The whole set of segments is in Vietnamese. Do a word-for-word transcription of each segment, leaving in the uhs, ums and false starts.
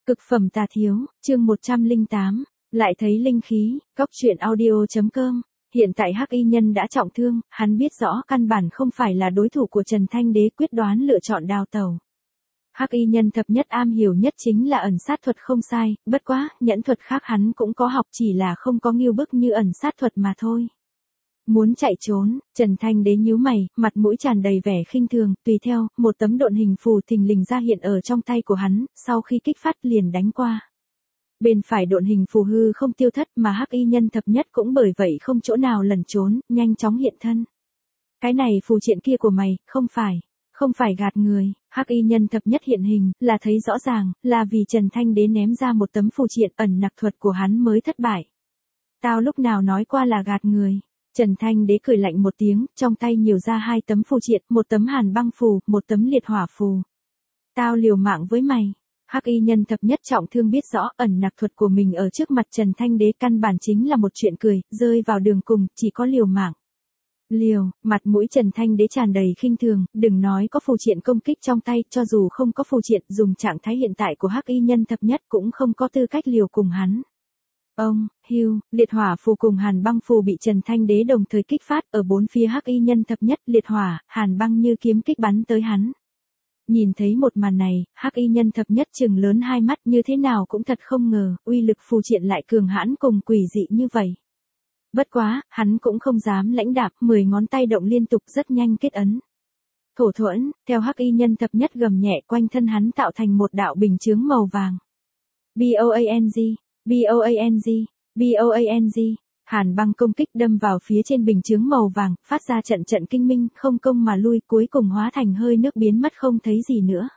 Cực phẩm tà thiếu, chương một trăm lẻ tám, lại thấy linh khí, cóc truyện audio chấm com. Hiện tại Hắc Y Nhân đã trọng thương, hắn biết rõ căn bản không phải là đối thủ của Trần Thanh Đế, quyết đoán lựa chọn đào tẩu. Hắc Y Nhân thập nhất am hiểu nhất chính là ẩn sát thuật không sai, bất quá, nhẫn thuật khác hắn cũng có học, chỉ là không có nghiêu bức như ẩn sát thuật mà thôi. Muốn chạy trốn, Trần Thanh Đế nhíu mày, mặt mũi tràn đầy vẻ khinh thường, tùy theo, một tấm độn hình phù thình lình ra hiện ở trong tay của hắn, sau khi kích phát liền đánh qua. Bên phải độn hình phù hư không tiêu thất mà Hắc Y Nhân thập nhất cũng bởi vậy không chỗ nào lẩn trốn, nhanh chóng hiện thân. Cái này phù triện kia của mày, không phải, không phải gạt người. Hắc Y Nhân thập nhất hiện hình, là thấy rõ ràng, là vì Trần Thanh Đế ném ra một tấm phù triện ẩn nặc thuật của hắn mới thất bại. Tao lúc nào nói qua là gạt người. Trần Thanh Đế cười lạnh một tiếng, trong tay nhiều ra hai tấm phù triện, một tấm hàn băng phù, một tấm liệt hỏa phù. Tao liều mạng với mày. Hắc Y Nhân thập nhất trọng thương biết rõ ẩn nặc thuật của mình ở trước mặt Trần Thanh Đế căn bản chính là một chuyện cười, rơi vào đường cùng, chỉ có liều mạng. Liều, mặt mũi Trần Thanh Đế tràn đầy khinh thường, đừng nói có phù triện công kích trong tay, cho dù không có phù triện, dùng trạng thái hiện tại của Hắc Y Nhân thập nhất cũng không có tư cách liều cùng hắn. Ông, hưu, liệt hỏa phù cùng hàn băng phù bị Trần Thanh Đế đồng thời kích phát ở bốn phía Hắc Y Nhân thập nhất, liệt hỏa, hàn băng như kiếm kích bắn tới hắn. Nhìn thấy một màn này, Hắc Y Nhân thập nhất trừng lớn hai mắt, như thế nào cũng thật không ngờ, uy lực phù triện lại cường hãn cùng quỷ dị như vậy. Bất quá, hắn cũng không dám lãnh đạm, mười ngón tay động liên tục rất nhanh kết ấn. Thổ thuẫn, theo Hắc Y Nhân thập nhất gầm nhẹ, quanh thân hắn tạo thành một đạo bình chướng màu vàng. B-O-A-N-G, B-O-A-N-G, B-O-A-N-G, hàn băng công kích đâm vào phía trên bình chướng màu vàng, phát ra trận trận kinh minh, không công mà lui, cuối cùng hóa thành hơi nước biến mất không thấy gì nữa.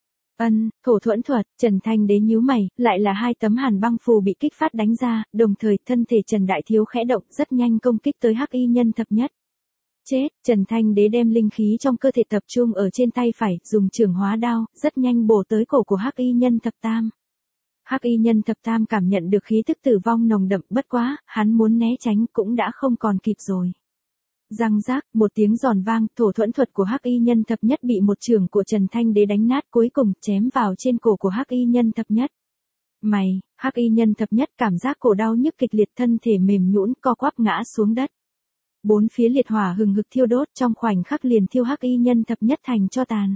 Ân, thổ thuẫn thuật, Trần Thanh Đế nhíu mày, lại là hai tấm hàn băng phù bị kích phát đánh ra, đồng thời thân thể Trần Đại Thiếu khẽ động, rất nhanh công kích tới Hắc Y Nhân thập nhất. Chết, Trần Thanh Đế đem linh khí trong cơ thể tập trung ở trên tay phải, dùng trường hóa đao, rất nhanh bổ tới cổ của Hắc Y Nhân thập tam. Hắc Y Nhân thập tam cảm nhận được khí tức tử vong nồng đậm, bất quá, hắn muốn né tránh cũng đã không còn kịp rồi. Răng rác, một tiếng giòn vang, thổ thuẫn thuật của Hắc Y Nhân thập nhất bị một chưởng của Trần Thanh Đế đánh nát, cuối cùng chém vào trên cổ của Hắc Y Nhân thập nhất. Mày, Hắc Y Nhân thập nhất cảm giác cổ đau nhức kịch liệt, thân thể mềm nhũn co quắp ngã xuống đất. Bốn phía liệt hỏa hừng hực thiêu đốt, trong khoảnh khắc liền thiêu Hắc Y Nhân thập nhất thành tro tàn.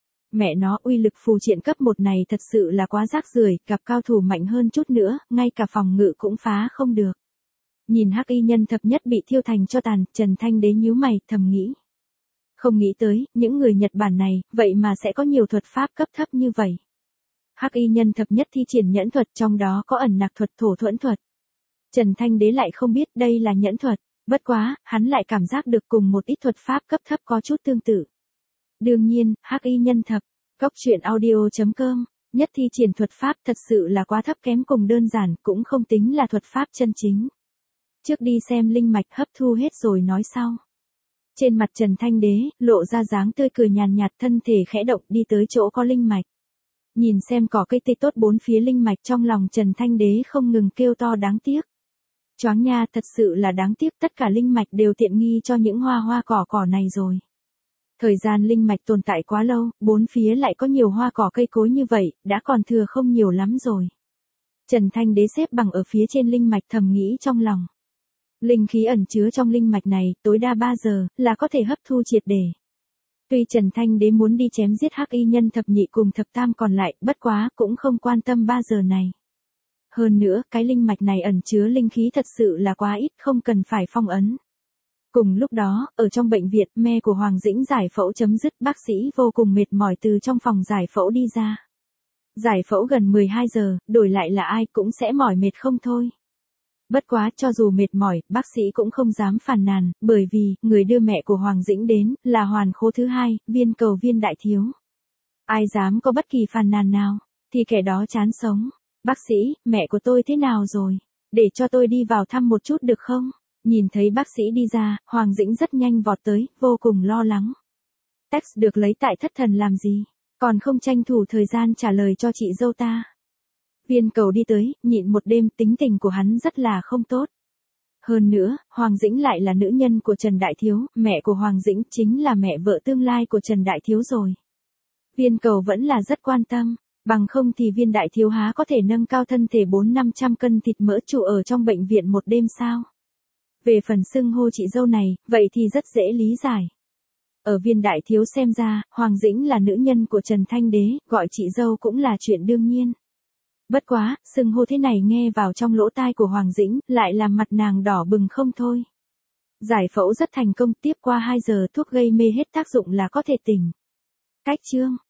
Mẹ nó, uy lực phù triện cấp một này thật sự là quá rác rưởi, gặp cao thủ mạnh hơn chút nữa, ngay cả phòng ngự cũng phá không được. Nhìn Hắc Y Nhân thập nhất bị thiêu thành tro tàn, Trần Thanh Đế nhíu mày, thầm nghĩ. Không nghĩ tới, những người Nhật Bản này, vậy mà sẽ có nhiều thuật pháp cấp thấp như vậy. Hắc Y Nhân thập nhất thi triển nhẫn thuật, trong đó có ẩn nặc thuật, thổ thuẫn thuật. Trần Thanh Đế lại không biết đây là nhẫn thuật, bất quá, hắn lại cảm giác được cùng một ít thuật pháp cấp thấp có chút tương tự. Đương nhiên, Hắc Y Nhân thập, cóc truyện audio chấm com, nhất thi triển thuật pháp thật sự là quá thấp kém cùng đơn giản, cũng không tính là thuật pháp chân chính. Trước đi xem linh mạch hấp thu hết rồi nói sau. Trên mặt Trần Thanh Đế, lộ ra dáng tươi cười nhàn nhạt, thân thể khẽ động đi tới chỗ có linh mạch. Nhìn xem cỏ cây tươi tốt bốn phía linh mạch, trong lòng Trần Thanh Đế không ngừng kêu to đáng tiếc. Choáng nha, thật sự là đáng tiếc, tất cả linh mạch đều tiện nghi cho những hoa hoa cỏ cỏ này rồi. Thời gian linh mạch tồn tại quá lâu, bốn phía lại có nhiều hoa cỏ cây cối như vậy, đã còn thừa không nhiều lắm rồi. Trần Thanh Đế xếp bằng ở phía trên linh mạch thầm nghĩ trong lòng. Linh khí ẩn chứa trong linh mạch này, tối đa ba giờ, là có thể hấp thu triệt để. Tuy Trần Thanh Đế muốn đi chém giết Hắc Y Nhân thập nhị cùng thập tam còn lại, bất quá, cũng không quan tâm ba giờ này. Hơn nữa, cái linh mạch này ẩn chứa linh khí thật sự là quá ít, không cần phải phong ấn. Cùng lúc đó, ở trong bệnh viện, me của Hoàng Dĩnh giải phẫu chấm dứt, bác sĩ vô cùng mệt mỏi từ trong phòng giải phẫu đi ra. Giải phẫu gần mười hai giờ, đổi lại là ai cũng sẽ mỏi mệt không thôi. Bất quá, cho dù mệt mỏi, bác sĩ cũng không dám phàn nàn, bởi vì, người đưa mẹ của Hoàng Dĩnh đến, là Hoàn Khố thứ hai, Viên Cầu Viên đại thiếu. Ai dám có bất kỳ phàn nàn nào, thì kẻ đó chán sống. Bác sĩ, mẹ của tôi thế nào rồi? Để cho tôi đi vào thăm một chút được không? Nhìn thấy bác sĩ đi ra, Hoàng Dĩnh rất nhanh vọt tới, vô cùng lo lắng. Text được lấy tại thất thần làm gì? Còn không tranh thủ thời gian trả lời cho chị dâu ta. Viên Cầu đi tới, nhịn một đêm, tính tình của hắn rất là không tốt. Hơn nữa, Hoàng Dĩnh lại là nữ nhân của Trần Đại Thiếu, mẹ của Hoàng Dĩnh chính là mẹ vợ tương lai của Trần Đại Thiếu rồi. Viên Cầu vẫn là rất quan tâm, Bằng không thì viên đại thiếu há có thể nâng cao thân thể bốn năm trăm cân thịt mỡ trụ ở trong bệnh viện một đêm sao? Về phần xưng hô chị dâu này, vậy thì rất dễ lý giải. Ở viên đại thiếu xem ra, Hoàng Dĩnh là nữ nhân của Trần Thanh Đế, gọi chị dâu cũng là chuyện đương nhiên. Bất quá, xưng hô thế này nghe vào trong lỗ tai của Hoàng Dĩnh, lại làm mặt nàng đỏ bừng không thôi. Giải phẫu rất thành công, tiếp qua hai giờ thuốc gây mê hết tác dụng là có thể tỉnh. Cách chương